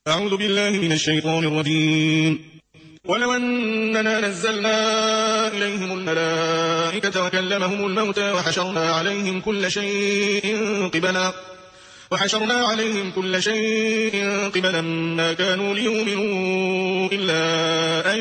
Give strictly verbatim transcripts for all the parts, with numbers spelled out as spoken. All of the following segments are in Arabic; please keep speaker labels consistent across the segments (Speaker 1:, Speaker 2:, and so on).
Speaker 1: أعوذ بالله من الشيطان الرجيم. ولو أننا نزلنا إليهم الملائكة وكلمهم الموتى وحشرنا عليهم كل شيء قبلا وحشرنا عليهم كل شيء قبلا ما كانوا ليؤمنوا إلا أن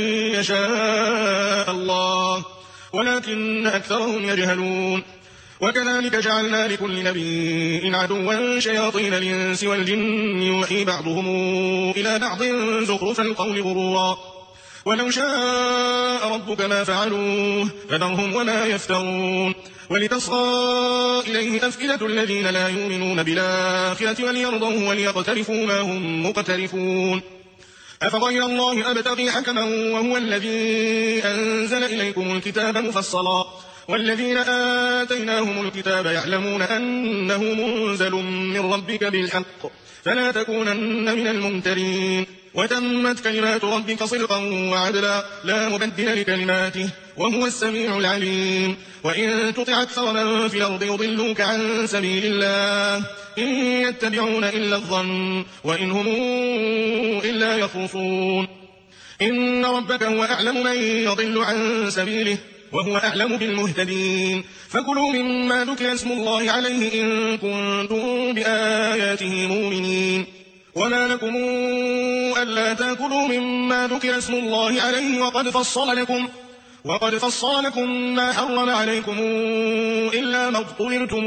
Speaker 1: يشاء الله ولكن أكثرهم يجهلون. وكذلك جعلنا لكل نبي عدوا شياطين الإنس والجن يوحي بعضهم إلى بعض زخرف القول غرورا ولو شاء ربك ما فعلوه فذرهم وما يفترون. ولتصغى إليه أفئدة الذين لا يؤمنون بالآخرة وليرضوه وليقترفوا ما هم مقترفون. أفغير الله أبتغي حكما وهو الذي أنزل إليكم الكتاب مفصلا والذين آتيناهم الكتاب يعلمون أنه منزل من ربك بالحق فلا تكونن من الممترين. وتمت كلمات ربك صدقا وعدلا لا مبدل لكلماته وهو السميع العليم. وإن تطع أكثر من في الأرض يضلوك عن سبيل الله إن يتبعون إلا الظن وإن هم إلا يخرصون. إن ربك هو أعلم من يضل عن سبيله وهو أعلم بالمهتدين. فكلوا مما ذكر اسم الله عليه إن كنتم بآياته مؤمنين. وما لكم ألا تأكلوا مما ذكر اسم الله عليه وقد فصل لكم وقد فصل لكم ما حرم عليكم إلا ما اضطررتم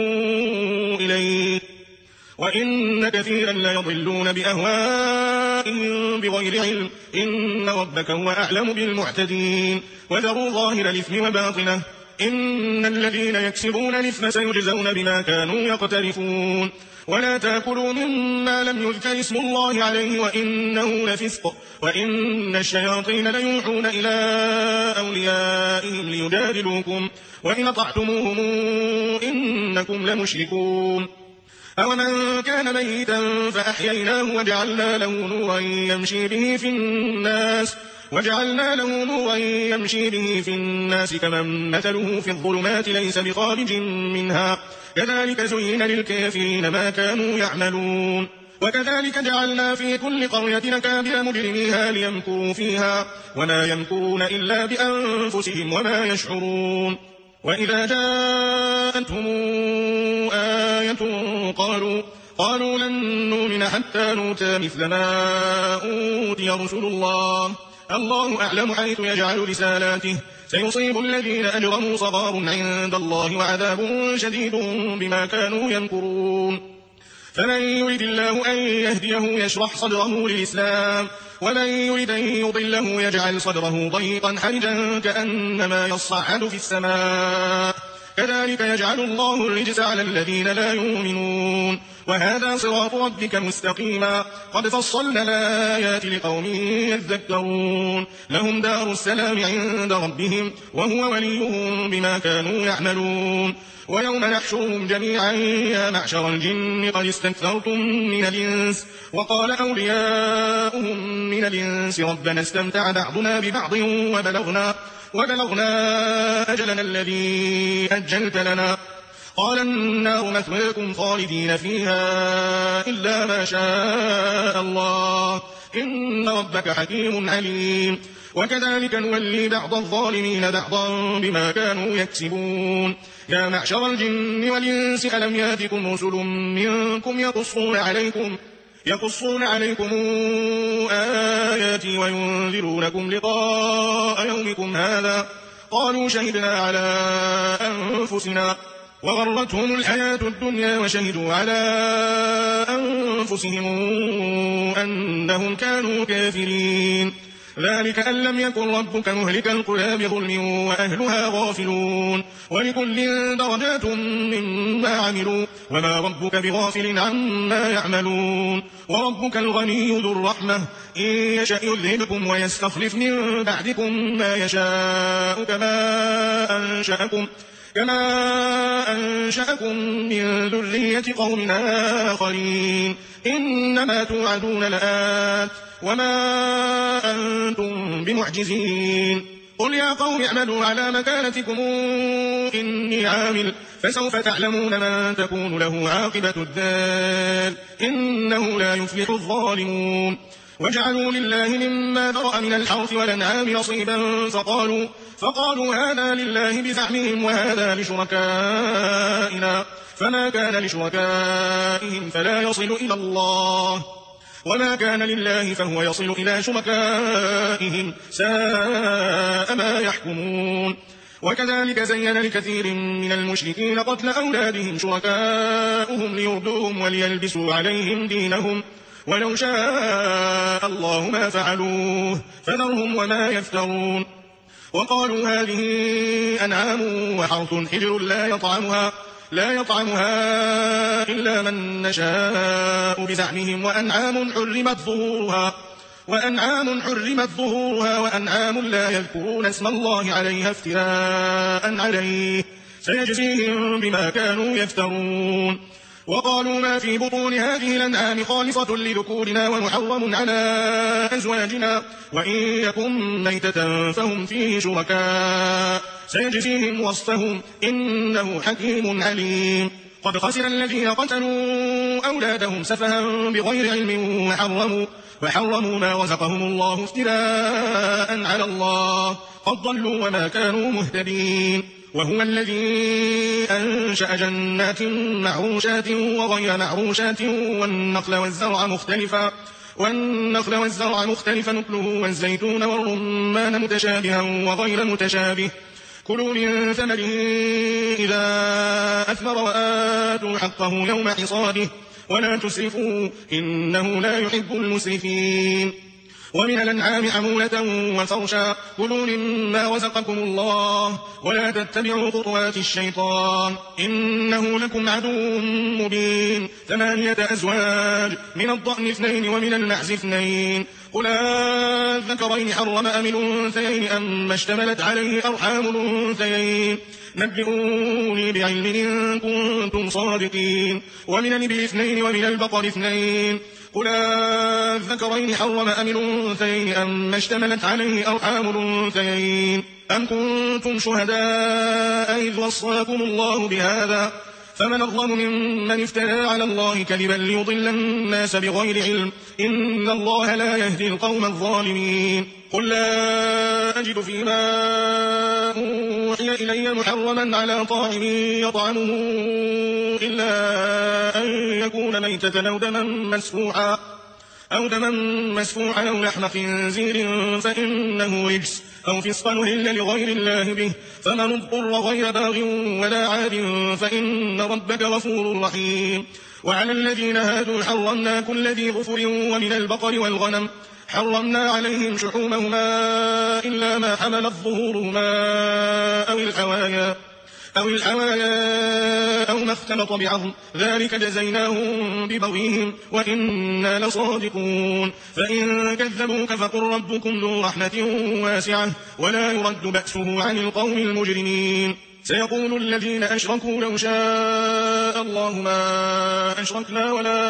Speaker 1: إليه وإن كثيرا ليضلون بأهوائهم بغير علم إن ربك هو أعلم بالمعتدين. وذروا ظاهر الإثم وباطنه إن الذين يكسبون الإثم سيجزون بما كانوا يقترفون. ولا تأكلوا مما لم يذكر اسم الله عليه وإنه لفسق وإن الشياطين ليوحون إلى أوليائهم ليجادلوكم وإن أطعتموهم إنكم لمشركون. أومن كان ميتا فأحييناه وجعلنا له نورا يمشي به في الناس وجعلنا له نورا يمشي به في الناس كمن مثله في الظلمات ليس بخارج منها كذلك زين للكافرين ما كانوا يعملون. وكذلك جعلنا في كل قرية أكابر مجرميها ليمكروا فيها وما يمكرون إلا بأنفسهم وما يشعرون. وإذا جاءتهم آية قالوا قالوا لن نؤمن حتى نؤتى مثل ما أوتي رسل الله الله أعلم حيث يجعل رسالاته سيصيب الذين أجرموا صغار عند الله وعذاب شديد بما كانوا يمكرون. فمن يريد الله أن يهديه يشرح صدره للإسلام ومن يريد أن يضله يجعل صدره ضيقا حرجا كأنما يصعد في السماء كذلك يجعل الله الرجس على الذين لا يؤمنون. وهذا صراط ربك مستقيما قد فصلنا الآيات لقوم يذكرون. لهم دار السلام عند ربهم وهو وليهم بما كانوا يعملون. ويوم نحشرهم جميعا يا معشر الجن قد استكثرتم من الإنس وقال أولياؤهم من الإنس ربنا استمتع بعضنا ببعض وبلغنا, وبلغنا أجلنا الذي أجلت لنا قال النار مثواكم خالدين فيها إلا ما شاء الله إن ربك حكيم عليم. وكذلك نولي بعض الظالمين بعضا بما كانوا يكسبون. يا معشر الجن والإنس ألم يأتكم رسل منكم يقصون عليكم يقصون عليكم آياتي وينذرونكم لقاء يومكم هذا قالوا شهدنا على أنفسنا وغرتهم الحياة الدنيا وشهدوا على أنفسهم أنهم كانوا كافرين. ذلك أن لم يكن ربك مهلك القرى بظلم وأهلها غافلون ولكل درجات مما عملوا وما ربك بغافل عما يعملون. وربك الغني ذو الرحمة إن يشأ يذهبكم ويستخلف من بعدكم ما يشاء كما أنشأكم كما أنشأكم من ذرية قوم آخرين إنما توعدون لآت وما أنتم بمعجزين. قل يا قوم اعملوا على مكانتكم إني عامل فسوف تعلمون من تكون له عاقبة الدار إنه لا يفلح الظالمون. وجعلوا لله مما ذرأ من الحرث والأنعام نصيبا فقالوا, فقالوا هذا لله بزعمهم وهذا لشركائنا فما كان لشركائهم فلا يصل إلى الله وما كان لله فهو يصل إلى شركائهم ساء ما يحكمون. وكذلك زين لكثير من المشركين قتل أولادهم شركاؤهم ليردوهم وليلبسوا عليهم دينهم ولو شاء الله ما فعلوه فذرهم وما يفترون. وقالوا هذه أنعام وحرث حجر لا يطعمها لا يطعمها إلا من نشاء بزعمهم وأنعام حرمت ظهورها وأنعام حرمت ظهورها وأنعام لا يذكرون اسم الله عليها افتراء عليه سيجزيهم بما كانوا يفترون. وقالوا ما في بطون هذه الأنعام خالصة لذكورنا ومحرم على أزواجنا وإن يكن ميتة فهم فيه شركاء سيجزيهم وصفهم إنه حكيم عليم. قد خسر الذين قتلوا أولادهم سفها بغير علم وحرموا, وحرموا ما رزقهم الله افتراء على الله قد ضلوا وما كانوا مهتدين. وهو الذي أنشأ جنات معروشات وغير معروشات والنخل والزرع مختلفا والنخل والزرع مختلفا نكله والزيتون والرمان متشابها وغير متشابه كلوا من ثمره إذا أثمر وآتوا حقه يوم حصاده ولا تسرفوا إنه لا يحب المسرفين. ومن الأنعام حمولة وفرشا كلوا مما رزقكم الله ولا تتبعوا خطوات الشيطان إنه لكم عدو مبين. ثمانية أزواج من الضأن اثنين ومن المعز اثنين قل أذكرين حرم أم الأنثيين أما اشتملت عليه أرحام الأنثيين نبئوني بعلم إن كنتم صادقين. ومن الإبل اثنين ومن البقر اثنين قل أذكرين حرم أم الأنثيين أما اشتملت عليه أرحام الأنثيين أم كنتم شهداء إذ وصاكم الله بهذا فمن أظلم ممن افترى على الله كذبا ليضل الناس بغير علم إن الله لا يهدي القوم الظالمين. قل لا أجد فيما أوحي إلي محرما على طاعم يطعمه إلا أن يكون ميتة أو دما مسفوحا أو دما مسفوحا أو لحم خنزير فإنه رجس أو فسقا أهل لغير الله به فمن اضطر غير باغ ولا عاد فإن ربك غفور رحيم. وعلى الذين هادوا حرمنا كل ذي ظفر ومن البقر والغنم حرمنا عليهم شحومهما إلا ما حملت ظهورهما أو الحوايا أو الحوايا أو ما اختلط بعظم ذلك جزيناهم ببغيهم وإنا لصادقون. فإن كذبوك فقل ربكم ذو رحمة واسعة ولا يرد بأسه عن القوم المجرمين. سيقول الذين أشركوا لو شاء الله ما أشركنا ولا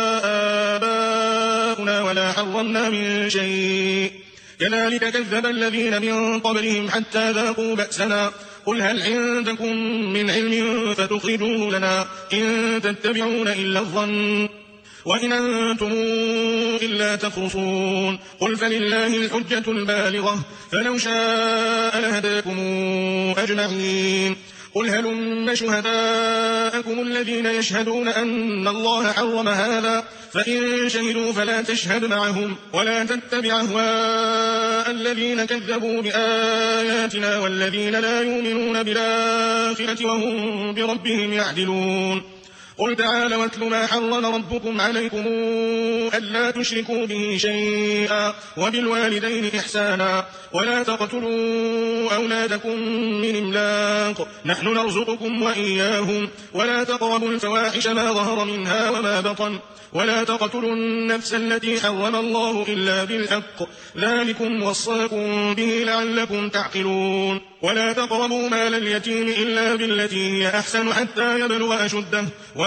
Speaker 1: آباؤنا ولا حرمنا من شيء كذلك كذب الذين من قبلهم حتى ذاقوا بأسنا قل هل عندكم من علم فتخرجوه لنا إن تتبعون إلا الظن وإن أنتم إلا تخرصون. قل فلله الحجة البالغة فلو شاء لهداكم أجمعين. قل هلم شهداءكم الذين يشهدون أن الله حرم هذا فإن شهدوا فلا تشهد معهم ولا تتبع أهواء الذين كذبوا بآياتنا والذين لا يؤمنون بالآخرة وهم بربهم يعدلون. قل تعالوا واتل ما حرم ربكم عليكم ألا تشركوا به شيئا وبالوالدين إحسانا ولا تقتلوا أولادكم من إملاق نحن نرزقكم وإياهم ولا تقربوا الفواحش ما ظهر منها وما بطن ولا تقتلوا النفس التي حرم الله إلا بالحق ذلكم وصاكم به لعلكم تعقلون. ولا تقربوا مال اليتيم إلا بالتي هي أحسن حتى يبلغ أشده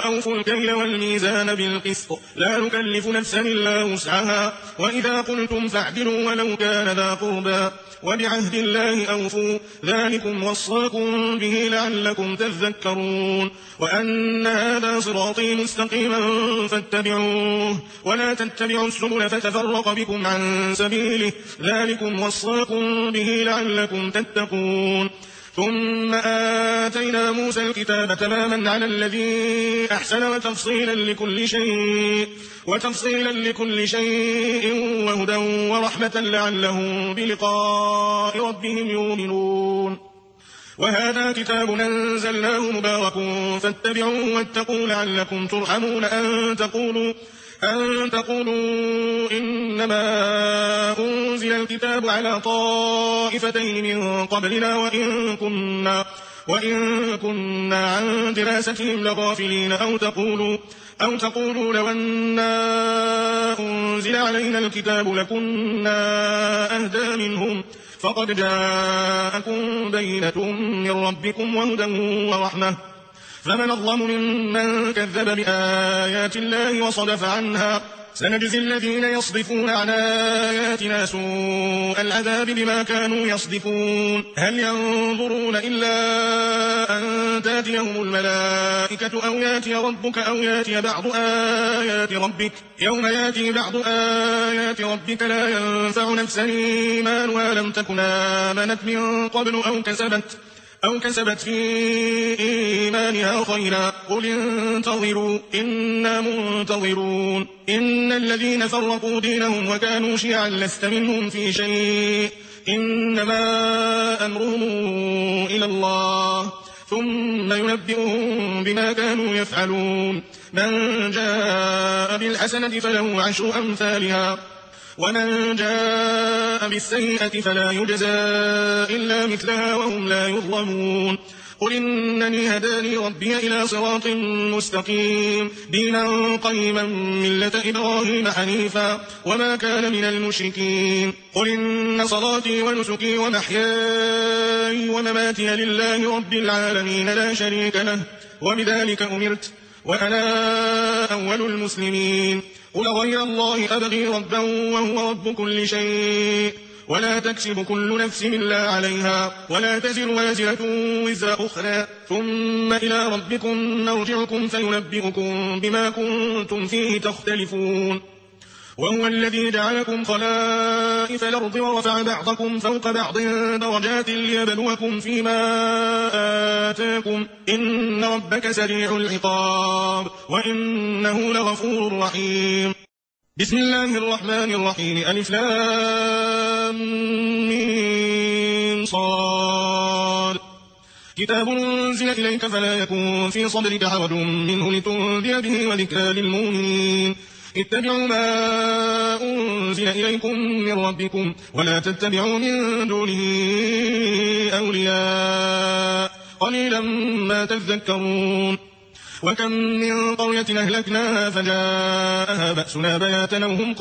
Speaker 1: وأوفوا الكيل والميزان بالقسط لا نكلف نفسا إلا وسعها وإذا قلتم فاعدلوا ولو كان ذا قربى وبعهد الله أوفوا ذلكم وصاكم به لعلكم تذكرون وأن هذا صراطي مستقيما فاتبعوه ولا تتبعوا السبل فتفرق بكم عن سبيله ذلكم وصاكم به لعلكم تتقون ثم آتينا موسى الكتاب تماما على الذي أحسن وتفصيلا لكل شيء وتفصيلا لكل شيء وهدى ورحمة لعلهم بلقاء ربهم يؤمنون وهذا كتاب أنزلناه مبارك فاتبعوه واتقوا لعلكم ترحمون أن تقولوا أن تقولوا إنما أنزل الكتاب على طائفتين من قبلنا وإن كنا, وإن كنا عن دراستهم لغافلين أو تقولوا, أو تقولوا لو أنا أنزل علينا الكتاب لكنا أهدى منهم فقد جاءكم بينة من ربكم وهدى ورحمة فمن الظلم ممن كذب بآيات الله وصدف عنها سنجزي الذين يصدفون عن آياتنا سوء العذاب بما كانوا يصدفون هل ينظرون إلا أن تاتيهم الملائكة أو ياتي ربك أو ياتي بعض آيات ربك يوم ياتي بعض آيات ربك لا ينفع نفسا إيمانها لم تكن آمنت من قبل أو كسبت أو كسبت في إيمانها خيرا قل انتظروا إنا منتظرون إن الذين فرقوا دينهم وكانوا شيعا لست منهم في شيء إنما أمرهم إلى الله ثم ينبئهم بما كانوا يفعلون من جاء بالحسنة فله عشر أمثالها ومن جاء بالسيئة فلا يجزى إلا مثلها وهم لا يظلمون قل إنني هداني ربي إلى صراط مستقيم دينا قيما ملة إبراهيم حنيفا وما كان من المشركين قل إن صلاتي ونسكي ومحياي ومماتي لله رب العالمين لا شريك له وبذلك أمرت وأنا أول المسلمين قل غير الله أبغي ربا وهو رب كل شيء ولا تكسب كل نفس إلا عليها ولا تزر وازرة وزر أخرى ثم إلى ربكم مرجعكم فينبئكم بما كنتم فيه تختلفون وهو الذي جعلكم خلائف الأرض ورفع بعضكم فوق بعض درجات ليبلوكم فيما آتاكم إن ربك سريع العقاب وإنه لغفور رحيم بسم الله الرحمن الرحيم ألف لام ميم صاد كتاب أنزل إليك فلا يكن في صدرك حرج منه لتنذر به وذكرى للمؤمنين اتبعوا ما أنزل إليكم من ربكم ولا تتبعوا من دونه أولياء قليلا ما تذكرون وكم من قرية أهلكناها فجاءها بأسنا بياتا وهم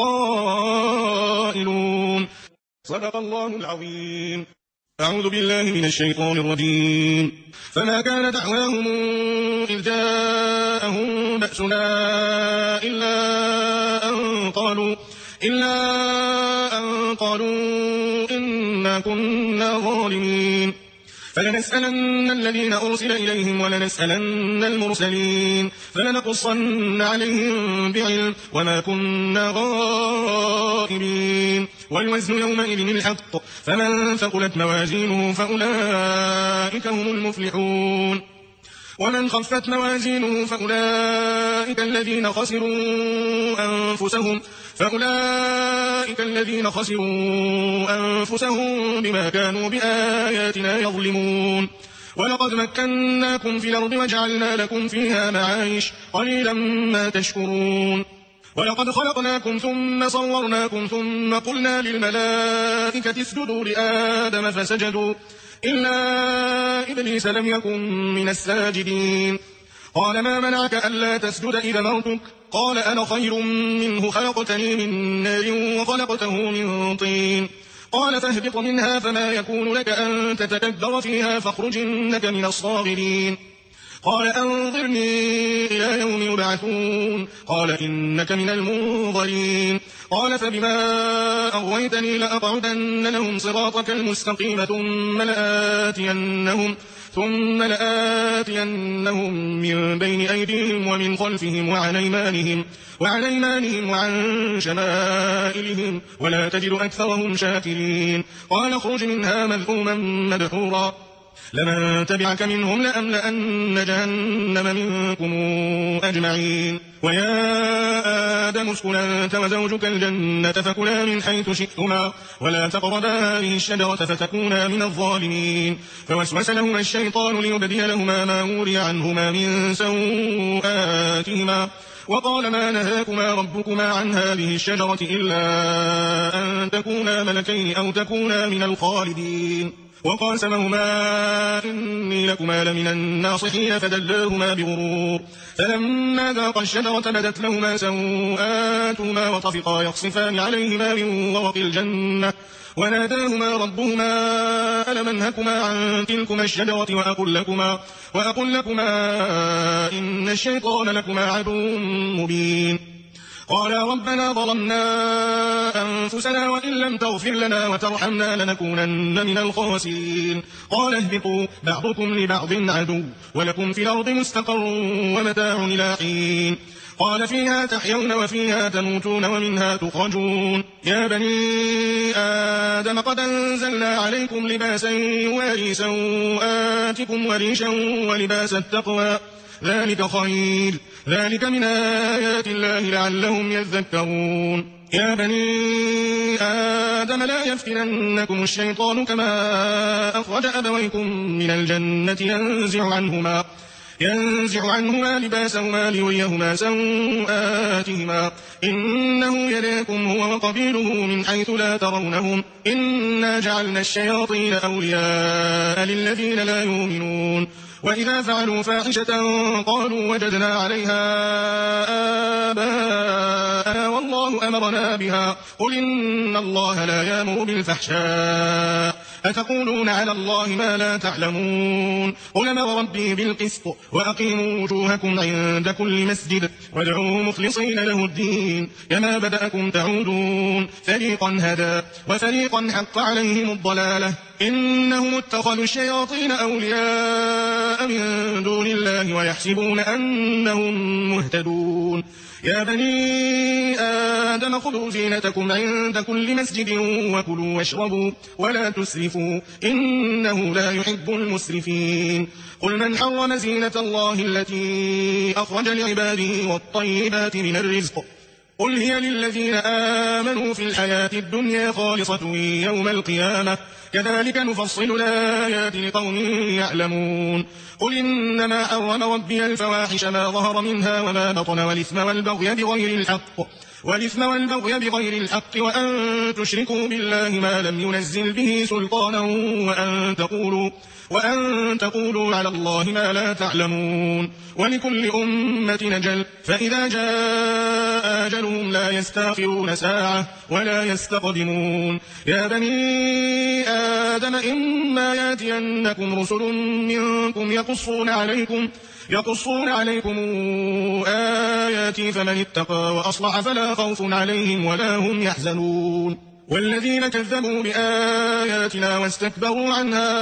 Speaker 1: قائلون صدق الله العظيم أعوذ بالله من الشيطان الرجيم فما كان دعواهم إذ جاءهم بأسنا إلا أن قالوا إلا أن قالوا إنا كنا ظالمين فلنسألن الذين أرسل إليهم ولنسألن المرسلين فلنقصن عليهم بعلم وما كنا غائبين والوزن يومئذ الحق فمن ثقلت موازينه فأولئك هم المفلحون ومن خفت موازينه فأولئك الذين خسروا أنفسهم فأولئك الذين خسروا أنفسهم بما كانوا بآياتنا يظلمون ولقد مكناكم في الأرض وجعلنا لكم فيها معايش قليلا ما تشكرون ولقد خلقناكم ثم صورناكم ثم قلنا للملائكة اسجدوا لآدم فسجدوا إلا إبليس لم يكن من الساجدين قال ما منعك ألا تسجد إذا مرتك قال أنا خير منه خلقتني من نار وخلقته من طين قال فاهبط منها فما يكون لك أن تتكبر فيها فاخرج إنك من الصاغرين قال أنظرني إلى يوم يبعثون قال إنك من المنظرين قال فبما أغويتني لأقعدن لهم صراطك المستقيم ثم لآتينهم ثم لآتينهم من بين أيديهم ومن خلفهم وعن أيمانهم وعن أيمانهم وعن شمائلهم ولا تجد أكثرهم شاكرين قال اخرج منها مذءوما مدحورا لمن تبعك منهم لأملأن جهنم منكم أجمعين ويا آدم اسكن أنت وزوجك الجنة فكلا من حيث شئتما ولا تقربا هذه الشجرة فتكونا من الظالمين فوسوس لهما الشيطان ليبدي لهما ما وري عنهما من سوآتهما وقال ما نهاكما ربكما عن هذه الشجرة إلا أن تكونا ملكين أو تكونا من الخالدين وقاسمهما إني لكما لمن الناصحين فدلاهما بغرور فلما ذاقا الشجرة بدت لهما سوآتهما وطفقا يخصفان عليهما من ورق الجنة وناداهما ربهما ألم أنهكما عن تلكما الشجرة وأقل لكما, وأقل لكما إن الشيطان لكما عدو مبين قالا ربنا ظلمنا أنفسنا وإن لم تغفر لنا وترحمنا لنكونن من الخاسرين قال اهبطوا بعضكم لبعض عدو ولكم في الأرض مستقر ومتاع إلى حين قال فيها تحيون وفيها تموتون ومنها تخرجون يا بني آدم قد أنزلنا عليكم لباسا يواري سوآتكم وريشا ولباس التقوى ذلك خير ذلك من آيات الله لعلهم يذكرون يا بني آدم لا يفتننكم الشيطان كما أخرج أبويكم من الجنة ينزع عنهما ينزع عنهما لباسهما ليريهما سوآتهما إنه يراكم هو وقبيله من حيث لا ترونهم إنا جعلنا الشياطين أولياء للذين لا يؤمنون وإذا فعلوا فاحشة قالوا وجدنا عليها آباءنا والله أمرنا بها قل إن الله لا يأمر بالفحشاء أتقولون على الله ما لا تعلمون قل أمر ربي بالقسط وأقيموا وجوهكم عند كل مسجد وادعوه مخلصين له الدين كما بدأكم تعودون فريقا هدى وفريقا حق عليهم الضلالة إنهم اتخذوا الشياطين أولياء من دون الله ويحسبون أنهم مهتدون يا بني آدم خذوا زينتكم عند كل مسجد وكلوا واشربوا ولا تسرفوا إنه لا يحب المسرفين قل من حرم زينة الله التي أخرج لعباده والطيبات من الرزق قل هي للذين آمنوا في الحياة الدنيا خالصة يوم القيامة كذلك نفصل الآيات لقوم يعلمون قل إنما حرم ربي الفواحش ما ظهر منها وما بطن والإثم والبغي بغير الحق والإثم والبغي بغير الحق وأن تشركوا بالله ما لم ينزل به سلطانا وأن تقولوا وأن تقولوا على الله ما لا تعلمون ولكل أمة نجل فإذا جاء أجلهم لا يستأخرون ساعة ولا يستقدمون يا بني آدم إما يأتينكم رسل منكم يقصون عليكم يقصون عليكم آياتي فمن اتقى وأصلح فلا خوف عليهم ولا هم يحزنون والذين كذبوا بآياتنا واستكبروا عنها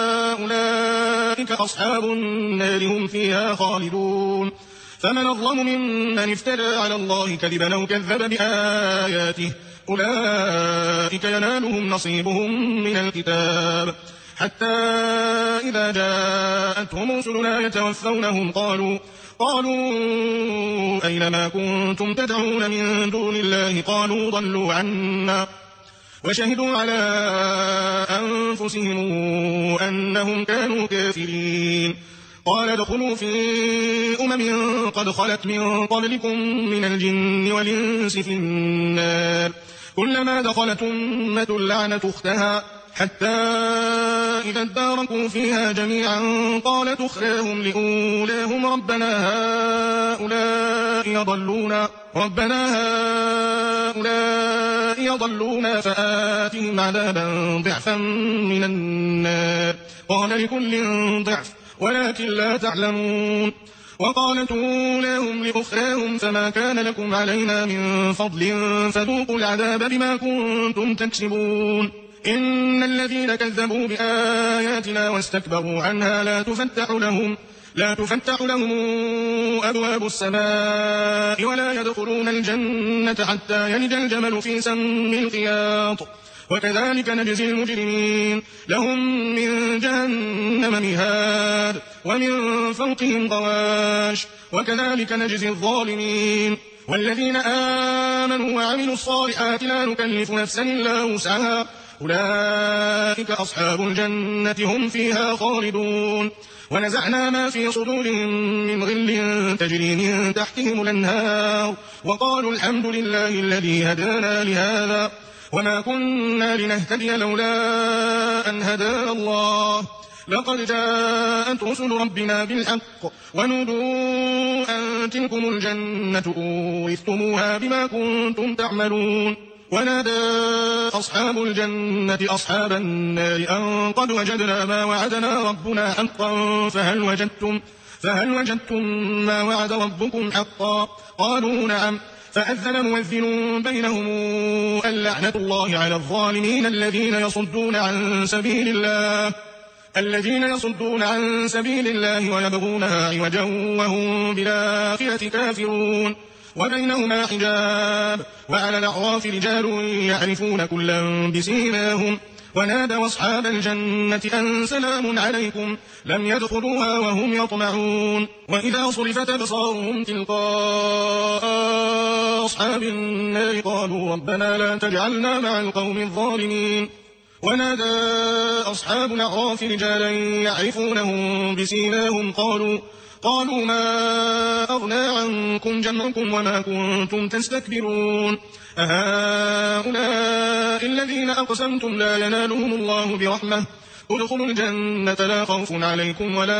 Speaker 1: أولئك أصحاب النار هم فيها خالدون فمن أظلم ممن افترى على الله كذبا أو كذب بآياته أولئك ينالهم نصيبهم من الكتاب حتى إذا جاءتهم رسلنا يتوفونهم قالوا قالوا أينما كنتم تدعون من دون الله قالوا ضلوا عنا وشهدوا على أنفسهم أنهم كانوا كافرين قال ادخلوا في أمم قد خلت من قبلكم من الجن والإنس في النار كلما دخلت أمة لعنت أختها حتى إذا اداركوا فيها جميعا قالت أخراهم لأولاهم ربنا هؤلاء يضلونا ربنا هؤلاء يضلونا فآتهم عذابا ضعفا من النار قال لكل ضعف ولكن لا تعلمون. وقالت أولاهم لأخراهم فما كان لكم علينا من فضل فذوقوا العذاب بما كنتم تكسبون. إن الذين كذبوا بآياتنا واستكبروا عنها لا تفتح لهم لا تفتح لهم أبواب السماء ولا يدخلون الجنة حتى يلج الجمل في سم الخياط وكذلك نجزي المجرمين. لهم من جهنم مهاد ومن فوقهم غواش وكذلك نجزي الظالمين. والذين آمنوا وعملوا الصالحات لا نكلف نفسا إلا وسعها أولئك أصحاب الجنة هم فيها خالدون. ونزعنا ما في صدورهم من غل تجري من تحتهم الأنهار وقالوا الحمد لله الذي هدانا لهذا وما كنا لنهتدي لولا أن هدانا الله لقد جاءت رسل ربنا بالحق ونودوا أن تلكم الجنة أورثتموها بما كنتم تعملون. ونادى أصحاب الجنة أصحاب النار أن قد وجدنا ما وعدنا ربنا حقا فهل وجدتم, فهل وجدتم ما وعد ربكم حقا؟ قالوا نعم. فأذن مؤذن بينهم اللعنة الله على الظالمين الذين يصدون عن سبيل الله الذين يصدون عن سبيل الله ويبغونها عوجا وهم بالآخرة كافرون. وبينهما حجاب وعلى الأعراف رجال يعرفون كلا بسيماهم ونادوا أصحاب الجنة أن سلام عليكم لم يدخلوها وهم يطمعون. وإذا صرفت أبصارهم تلقاء أصحاب النار قالوا ربنا لا تجعلنا مع القوم الظالمين. ونادى أصحاب الأعراف رجالا يعرفونهم بسيماهم قالوا قالوا ما أغنى عنكم جمعكم وما كنتم تستكبرون أهؤلاء الذين أقسمتم لا ينالهم الله برحمة ادخلوا الجنة لا خوف عليكم ولا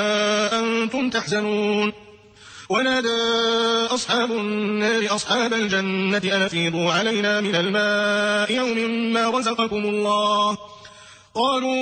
Speaker 1: أنتم تحزنون. ونادى أصحاب النار أصحاب الجنة أن أفيضوا علينا من الماء يوم ما رزقكم الله قالوا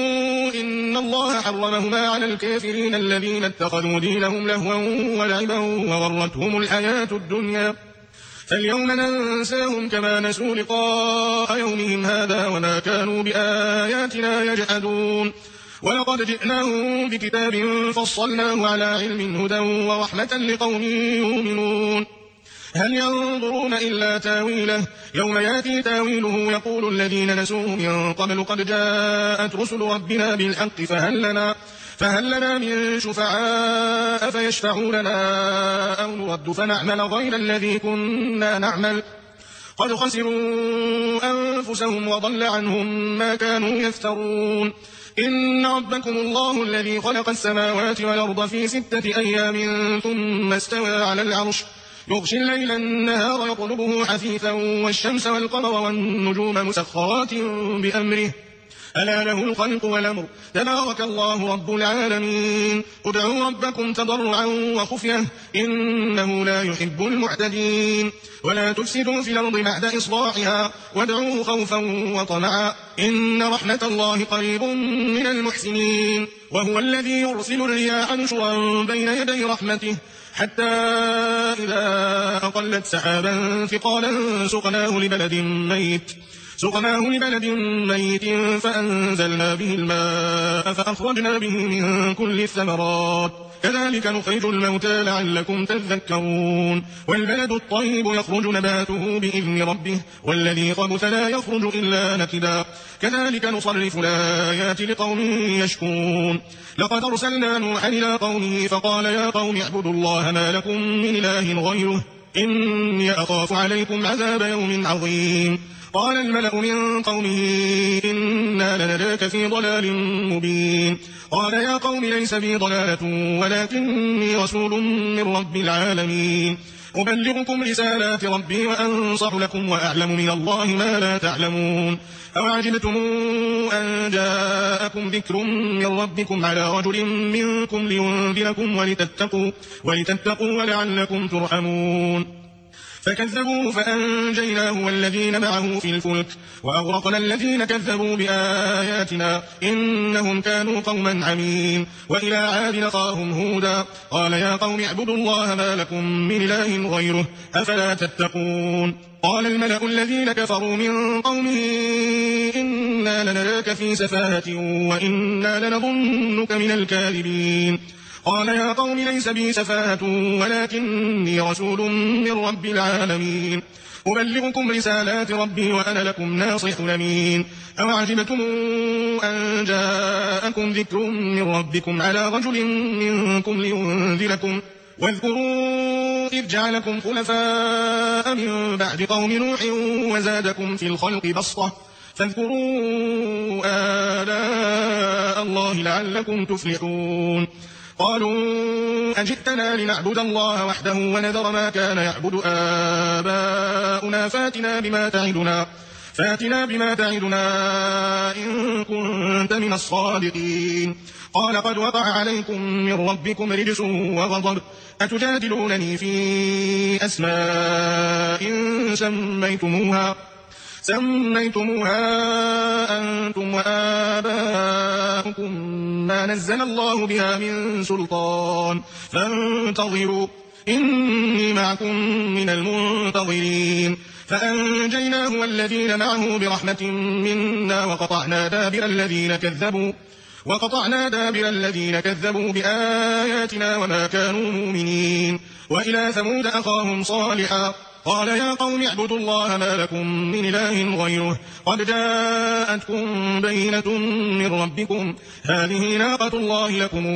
Speaker 1: إن الله حرمهما على الكافرين الذين اتخذوا دينهم لهوا ولعبا وغرتهم الحياة الدنيا فاليوم ننساهم كما نسوا لقاء يومهم هذا وما كانوا بآياتنا يجحدون. ولقد جئناهم بكتاب فصلناه على علم هدى ورحمة لقوم يؤمنون. هل ينظرون إلا تاويله يوم ياتي تاويله يقول الذين نسوه من قبل قد جاءت رسل ربنا بالحق فهل لنا, فهل لنا من شفعاء فيشفعوا لنا أو نرد فنعمل غير الذي كنا نعمل قد خسروا أنفسهم وضل عنهم ما كانوا يفترون. إن ربكم الله الذي خلق السماوات والأرض في ستة أيام ثم استوى على العرش يغشي الليل النهار يطلبه حثيثا والشمس والقمر والنجوم مسخرات بأمره ألا له الخلق والأمر تبارك الله رب العالمين. ادعوا ربكم تضرعا وخفية إنه لا يحب المعتدين. ولا تفسدوا في الأرض بعد إصلاحها وادعوه خوفا وطمعا إن رحمة الله قريب من المحسنين. وهو الذي يرسل الرياح نشرا بين يدي رحمته حتى إذا أقلت سحابا ثقالا سقناه لبلد ميت سقناه لبلد ميت فأنزلنا به الماء فأخرجنا به من كل الثمرات كذلك نخرج الموتى لعلكم تذكرون. والبلد الطيب يخرج نباته بإذن ربه والذي خبث لا يخرج إلا نكدا كذلك نصرف الآيات لقوم يشكرون. لقد أرسلنا نوحا إلى قومه فقال يا قوم اعبدوا الله ما لكم من إله غيره إني أخاف عليكم عذاب يوم عظيم. قال الملأ من قومه إنا لنراك في ضلال مبين. قال يا قوم ليس بي ضلالة ولكني رسول من رب العالمين أبلغكم رسالات ربي وأنصح لكم وأعلم من الله ما لا تعلمون. أوعجبتم أن جاءكم ذكر من ربكم على رجل منكم لينذركم ولتتقوا, ولتتقوا ولعلكم ترحمون. فكذبوه فأنجيناه والذين معه في الفلك وأغرقنا الذين كذبوا بآياتنا إنهم كانوا قوما عمين. وإلى عاد أخاهم هودا قال يا قوم اعبدوا الله ما لكم من إله غيره أفلا تتقون. قال الملأ الذين كفروا من قومه إنا لنراك في سفاهة وإنا لنظنك من الكاذبين. قال يا قوم ليس بي سفاهة ولكني رسول من رب العالمين أبلغكم رسالات ربي وأنا لكم ناصح أمين. أوعجبتم أن جاءكم ذكر من ربكم على رجل منكم لينذركم واذكروا إذ جعلكم خلفاء من بعد قوم نوح وزادكم في الخلق بسطة فاذكروا آلاء الله لعلكم تفلحون. قالوا أجئتنا لنعبد الله وحده ونذر ما كان يعبد آباؤنا فاتنا بما تعدنا فاتنا بما تعدنا إن كنت من الصادقين. قال قد وقع عليكم من ربكم رجس وغضب أتجادلونني في أسماء سميتموها سميتموها أنتم وآباؤكم ما نزل الله بها من سلطان فانتظروا إني معكم من المنتظرين. فأنجيناه والذين معه برحمة منا وقطعنا دابر الذين كذبوا وقطعنا دابر الذين كذبوا بآياتنا وما كانوا مؤمنين. وإلى ثمود أخاهم صالحا قال يا قوم اعبدوا الله ما لكم من إله غيره قد جاءتكم بينة من ربكم هذه ناقة الله لكم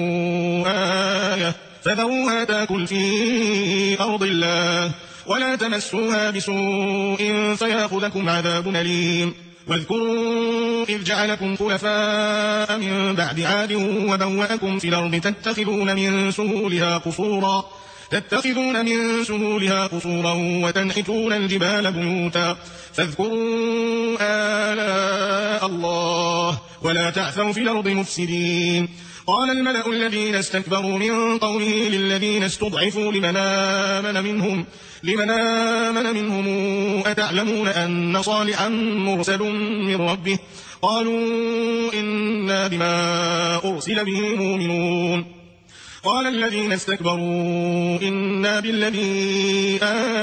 Speaker 1: آية فذروها تاكل في أرض الله ولا تمسوها بسوء فيأخذكم عذاب أليم. واذكروا إذ جعلكم خلفاء من بعد عاد وبوأكم في الأرض تتخذون من سهولها قصورا تتخذون من سهولها قصورا وتنحتون الجبال بيوتا فاذكروا آلاء الله ولا تعثوا في الأرض مفسدين. قال الملأ الذين استكبروا من قومه للذين استضعفوا لمن آمن منهم لمن آمن منهم أتعلمون أن صالحا مرسل من ربه قالوا إنا بما أرسل به مؤمنون. قال الذين استكبروا إنا بالذي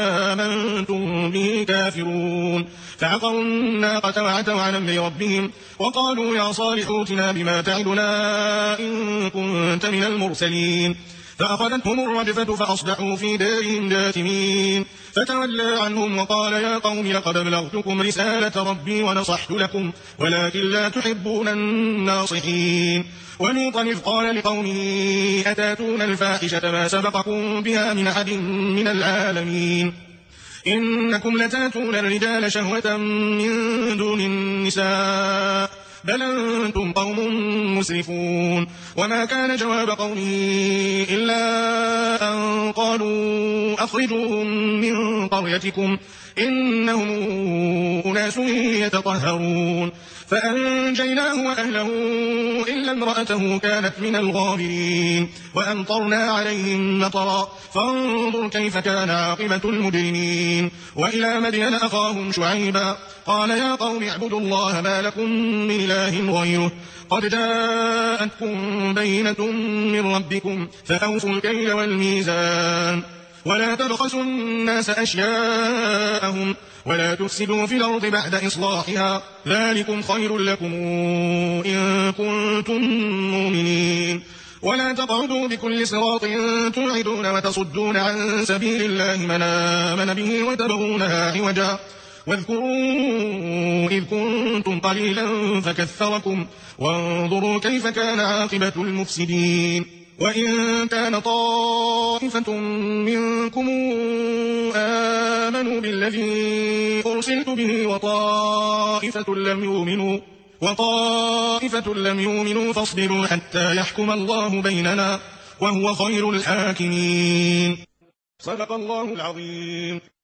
Speaker 1: آمنتم به كافرون فعقروا الناقة وعتوا عن أمر ربهم وقالوا يا صالح ائتنا بما تعدنا إن كنت من المرسلين. فأخذتهم الرجفة فأصبحوا في دارهم جاثمين فتولى عنهم وقال يا قوم لقد بلغتكم رسالة ربي ونصحت لكم ولكن لا تحبون الناصحين. ولوطا إذ قال لقومه أتاتون الفاحشة ما سبقكم بها من أحد من العالمين إنكم لتاتون الرجال شهوة من دون النساء بل أنتم قوم مسرفون. وما كان جواب قومه إلا أن قالوا أخرجوهم من قريتكم إنهم أناس يتطهرون. فأنجيناه وأهله إلا امرأته كانت من الغابرين وأمطرنا عليهم مطرا فانظر كيف كان عاقبة المجرمين. وإلى مدين أخاهم شعيبا قال يا قوم اعبدوا الله ما لكم من إله غيره قد جاءتكم بينة من ربكم فأوفوا الكيل والميزان ولا تبخسوا الناس أشياءهم ولا تفسدوا في الأرض بعد إصلاحها ذلكم خير لكم إن كنتم مؤمنين. ولا تقعدوا بكل صراط توعدون وتصدون عن سبيل الله من آمن به وتبغونها عوجا واذكروا إذ كنتم قليلا فكثركم وانظروا كيف كان عاقبة المفسدين. وإن كان طائفة منكم آمنوا بالذي أرسلت به وطائفة لم يؤمنوا وطائفة لم يؤمنوا فاصبروا حتى يحكم الله بيننا وهو خير الحاكمين. صدق الله العظيم.